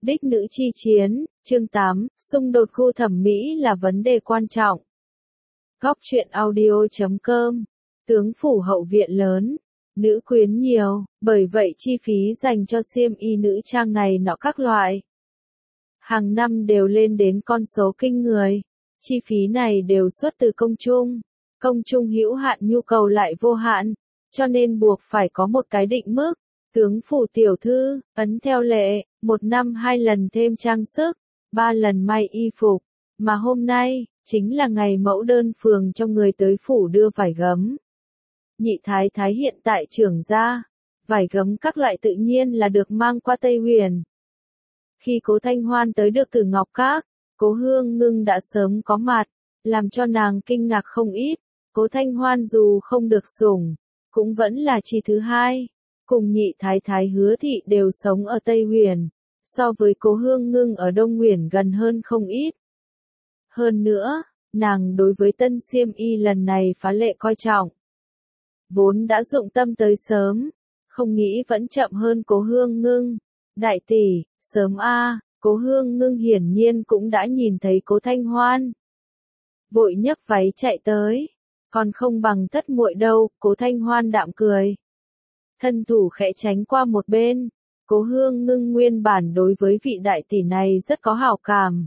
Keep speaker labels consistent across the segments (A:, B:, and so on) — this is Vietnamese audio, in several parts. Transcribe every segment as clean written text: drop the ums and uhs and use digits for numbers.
A: Đích nữ chi chiến, chương 8, xung đột gu thẩm mỹ là vấn đề quan trọng. Góc truyện audio.com, tướng phủ hậu viện lớn, nữ quyến nhiều, bởi vậy chi phí dành cho xiêm y nữ trang này nọ các loại. Hàng năm đều lên đến con số kinh người, chi phí này đều xuất từ công trung hữu hạn nhu cầu lại vô hạn, cho nên buộc phải có một cái định mức. Tướng phủ tiểu thư, ấn theo lệ, 1 năm 2 lần thêm trang sức, 3 lần may y phục, mà hôm nay, chính là ngày mẫu đơn phường cho người tới phủ đưa vải gấm. Nhị thái thái hiện tại trưởng gia, vải gấm các loại tự nhiên là được mang qua Tây Huyền. Khi Cố Thanh Hoan tới được Tử Ngọc Các, Cố Hương Ngưng đã sớm có mặt, làm cho nàng kinh ngạc không ít. Cố Thanh Hoan dù không được sủng, cũng vẫn là chi thứ hai. Cùng nhị thái thái Hứa thị đều sống ở Tây Huyền, so với Cố Hương Ngưng ở Đông Huyền gần hơn không ít. Hơn nữa, nàng đối với tân xiêm y lần này phá lệ coi trọng. Vốn đã dụng tâm tới sớm, không nghĩ vẫn chậm hơn Cố Hương Ngưng. Đại tỷ, sớm a. Cố Hương Ngưng hiển nhiên cũng đã nhìn thấy Cố Thanh Hoan. Vội nhấc váy chạy tới, còn không bằng thất muội đâu, Cố Thanh Hoan đạm cười. Thân thủ khẽ tránh qua một bên, Cố Hương Ngưng nguyên bản đối với vị đại tỷ này rất có hảo cảm.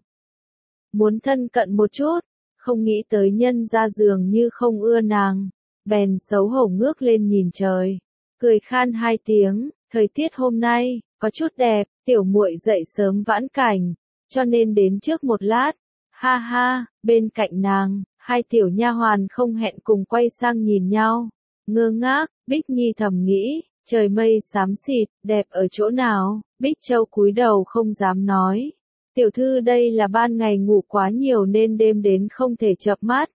A: Muốn thân cận một chút, không nghĩ tới nhân ra dường như không ưa nàng, bèn xấu hổ ngước lên nhìn trời, cười khan 2 tiếng, thời tiết hôm nay, có chút đẹp, tiểu muội dậy sớm vãn cảnh, cho nên đến trước một lát, ha ha, bên cạnh nàng, 2 tiểu nha hoàn không hẹn cùng quay sang nhìn nhau. Ngơ ngác, Bích Nhi thầm nghĩ, trời mây xám xịt, đẹp ở chỗ nào, Bích Châu cúi đầu không dám nói. Tiểu thư đây là ban ngày ngủ quá nhiều nên đêm đến không thể chợp mắt.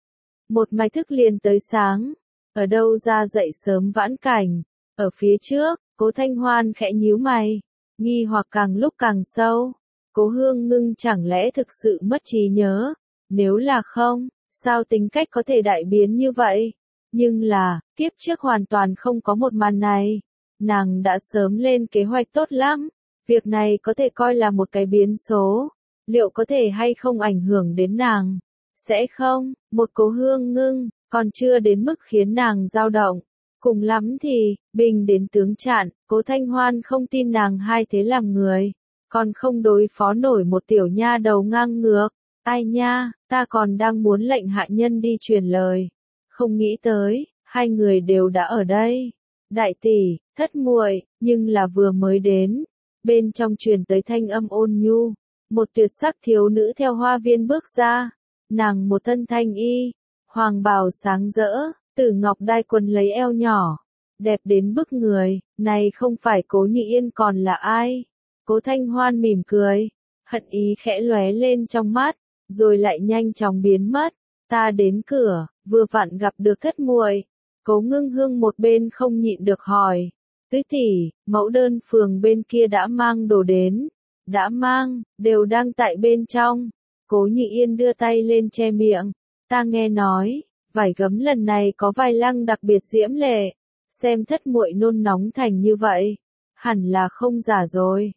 A: Một mạch thức liền tới sáng, ở đâu ra dậy sớm vãn cảnh, ở phía trước, Cố Thanh Hoan khẽ nhíu mày, nghi hoặc càng lúc càng sâu. Cố Hương Ngưng chẳng lẽ thực sự mất trí nhớ, nếu là không, sao tính cách có thể đại biến như vậy? Nhưng là, kiếp trước hoàn toàn không có một màn này. Nàng đã sớm lên kế hoạch tốt lắm. Việc này có thể coi là một cái biến số. Liệu có thể hay không ảnh hưởng đến nàng? Sẽ không, một Cố Hương Ngưng, còn chưa đến mức khiến nàng dao động. Cùng lắm thì, bình đến tướng trạng, Cố Thanh Hoan không tin nàng hai thế làm người. Còn không đối phó nổi một tiểu nha đầu ngang ngược. Ai nha, ta còn đang muốn lệnh hạ nhân đi truyền lời. Không nghĩ tới, 2 người đều đã ở đây. Đại tỷ, thất muội, nhưng là vừa mới đến. Bên trong truyền tới thanh âm ôn nhu. Một tuyệt sắc thiếu nữ theo hoa viên bước ra. Nàng một thân thanh y, hoàng bào sáng rỡ, tử ngọc đai quần lấy eo nhỏ. Đẹp đến bức người, này không phải Cố Nhị Yên còn là ai? Cố Thanh Hoan mỉm cười, hận ý khẽ lóe lên trong mắt, rồi lại nhanh chóng biến mất. Ta đến cửa, vừa vặn gặp được thất muội. Cố Ngưng Hương một bên không nhịn được hỏi, tứ tỷ, mẫu đơn phường bên kia đã mang đồ đến. Đã mang, đều đang tại bên trong. Cố Nhị Yên đưa tay lên che miệng. Ta nghe nói, vải gấm lần này có vài lăng đặc biệt diễm lệ. Xem thất muội nôn nóng thành như vậy, hẳn là không giả rồi.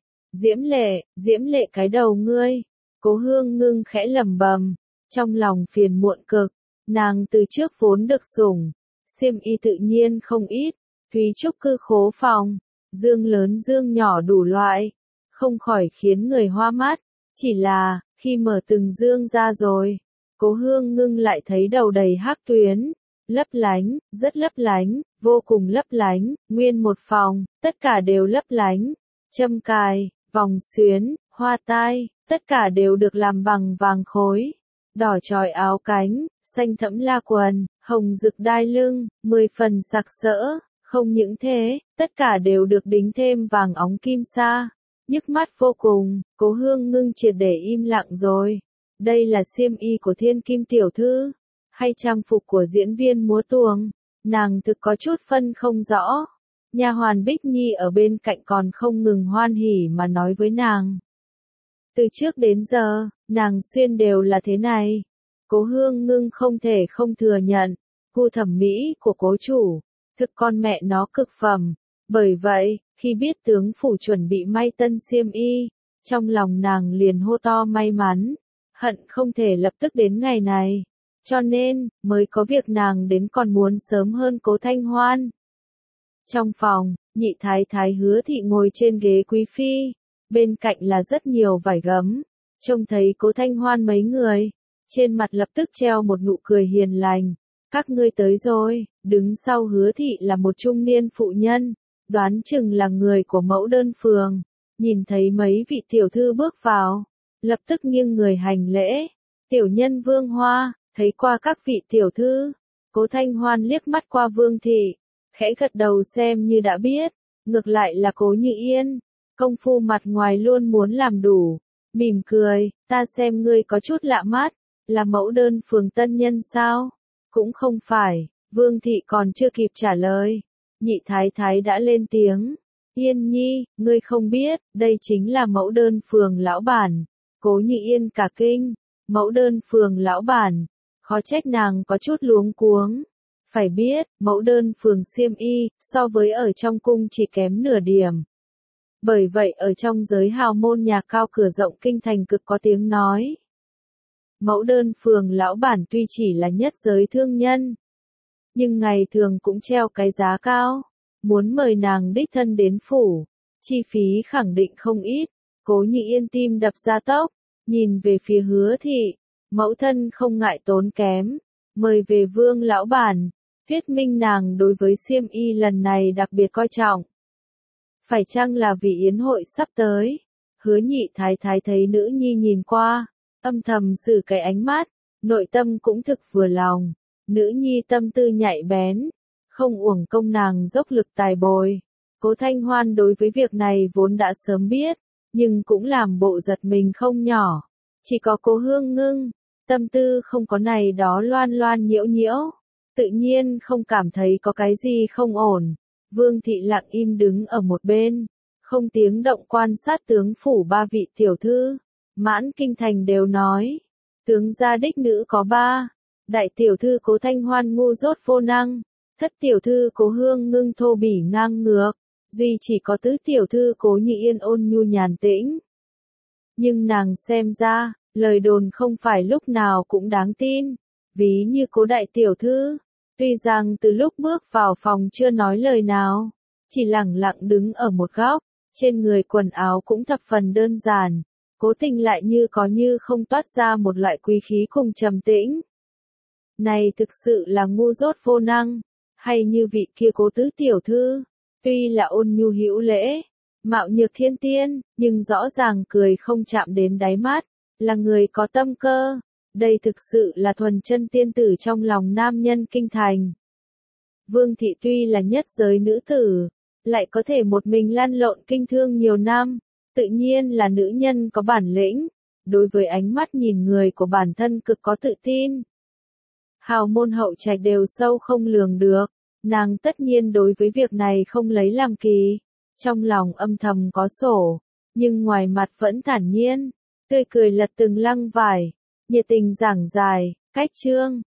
A: Diễm lệ cái đầu ngươi. Cố Hương Ngưng khẽ lẩm bẩm, trong lòng phiền muộn cực. Nàng từ trước vốn được sủng, xiêm y tự nhiên không ít, thúy trúc cư khố phòng, dương lớn dương nhỏ đủ loại, không khỏi khiến người hoa mắt. Chỉ là, khi mở từng dương ra rồi, Cố Hương Ngưng lại thấy đầu đầy hắc tuyến, lấp lánh, rất lấp lánh, vô cùng lấp lánh, nguyên một phòng, tất cả đều lấp lánh, châm cài, vòng xuyến, hoa tai, tất cả đều được làm bằng vàng khối, đỏ chói áo cánh, xanh thẫm la quần, hồng rực đai lưng, 10 phần sặc sỡ. Không những thế, tất cả đều được đính thêm vàng óng kim sa, nhức mắt vô cùng. Cố Hương Ngưng triệt để im lặng rồi. Đây là xiêm y của Thiên Kim tiểu thư, hay trang phục của diễn viên múa tuồng? Nàng thực có chút phân không rõ. Nha hoàn Bích Nhi ở bên cạnh còn không ngừng hoan hỉ mà nói với nàng. Từ trước đến giờ, nàng xuyên đều là thế này. Cố Hương Ngưng không thể không thừa nhận, gu thẩm mỹ của cố chủ, thực con mẹ nó cực phẩm. Bởi vậy, khi biết tướng phủ chuẩn bị may tân xiêm y, Trong lòng nàng liền hô to may mắn, hận không thể lập tức đến ngày này. Cho nên, mới có việc nàng đến còn muốn sớm hơn Cố Thanh Hoan. Trong phòng, nhị thái thái Hứa thị ngồi trên ghế quý phi, bên cạnh là rất nhiều vải gấm, trông thấy Cố Thanh Hoan mấy người, trên mặt lập tức treo một nụ cười hiền lành. Các ngươi tới rồi, đứng sau Hứa thị là một trung niên phụ nhân, đoán chừng là người của mẫu đơn phường, nhìn thấy mấy vị tiểu thư bước vào, lập tức nghiêng người hành lễ. Tiểu nhân Vương Hoa, thấy qua các vị tiểu thư. Cố Thanh Hoan liếc mắt qua Vương thị, khẽ gật đầu xem như đã biết, ngược lại là Cố Như Yên, công phu mặt ngoài luôn muốn làm đủ, mỉm cười, ta xem ngươi có chút lạ mắt, là mẫu đơn phường tân nhân sao? Cũng không phải, Vương thị còn chưa kịp trả lời, nhị thái thái đã lên tiếng, Yên nhi, ngươi không biết, đây chính là mẫu đơn phường lão bản. Cố Như Yên cả kinh, mẫu đơn phường lão bản, khó trách nàng có chút luống cuống. Phải biết, mẫu đơn phường xiêm y, so với ở trong cung chỉ kém nửa điểm. Bởi vậy ở trong giới hào môn nhà cao cửa rộng kinh thành cực có tiếng nói. Mẫu đơn phường lão bản tuy chỉ là nhất giới thương nhân, nhưng ngày thường cũng treo cái giá cao, muốn mời nàng đích thân đến phủ, chi phí khẳng định không ít. Cố Như Yên tim đập ra tốc, nhìn về phía Hứa thị, mẫu thân không ngại tốn kém, mời về Vương lão bản, thuyết minh nàng đối với xiêm y lần này đặc biệt coi trọng. Phải chăng là vì yến hội sắp tới? Hứa nhị thái thái thấy nữ nhi nhìn qua, âm thầm xử cái ánh mắt, nội tâm cũng thực vừa lòng, nữ nhi tâm tư nhạy bén, không uổng công nàng dốc lực tài bồi. Cố Thanh Hoan đối với việc này vốn đã sớm biết, nhưng cũng làm bộ giật mình không nhỏ. Chỉ có Cố Hương Ngưng, tâm tư không có này đó loan loan nhiễu nhiễu, tự nhiên không cảm thấy có cái gì không ổn. Vương thị lặng im đứng ở một bên, không tiếng động quan sát tướng phủ ba vị tiểu thư. Mãn kinh thành đều nói, tướng gia đích nữ có ba, đại tiểu thư Cố Thanh Hoan ngu dốt vô năng, thất tiểu thư Cố Hương Ngưng thô bỉ ngang ngược, duy chỉ có tứ tiểu thư Cố Như Yên ôn nhu nhàn tĩnh. Nhưng nàng xem ra, lời đồn không phải lúc nào cũng đáng tin, ví như Cố đại tiểu thư, tuy rằng từ lúc bước vào phòng chưa nói lời nào, chỉ lẳng lặng đứng ở một góc, trên người quần áo cũng thập phần đơn giản, cố tình lại như có như không toát ra một loại quý khí cùng trầm tĩnh. Này thực sự là ngu dốt vô năng, hay như vị kia Cố tứ tiểu thư, tuy là ôn nhu hữu lễ, mạo nhược thiên tiên, nhưng rõ ràng cười không chạm đến đáy mắt, là người có tâm cơ. Đây thực sự là thuần chân tiên tử trong lòng nam nhân kinh thành. Vương thị tuy là nhất giới nữ tử, lại có thể một mình lăn lộn kinh thương nhiều năm, tự nhiên là nữ nhân có bản lĩnh, đối với ánh mắt nhìn người của bản thân cực có tự tin. Hào môn hậu trạch đều sâu không lường được, nàng tất nhiên đối với việc này không lấy làm kỳ, trong lòng âm thầm có sổ, nhưng ngoài mặt vẫn thản nhiên, tươi cười lật từng lăng vải, nhiệt tình giảng giải, cách chương.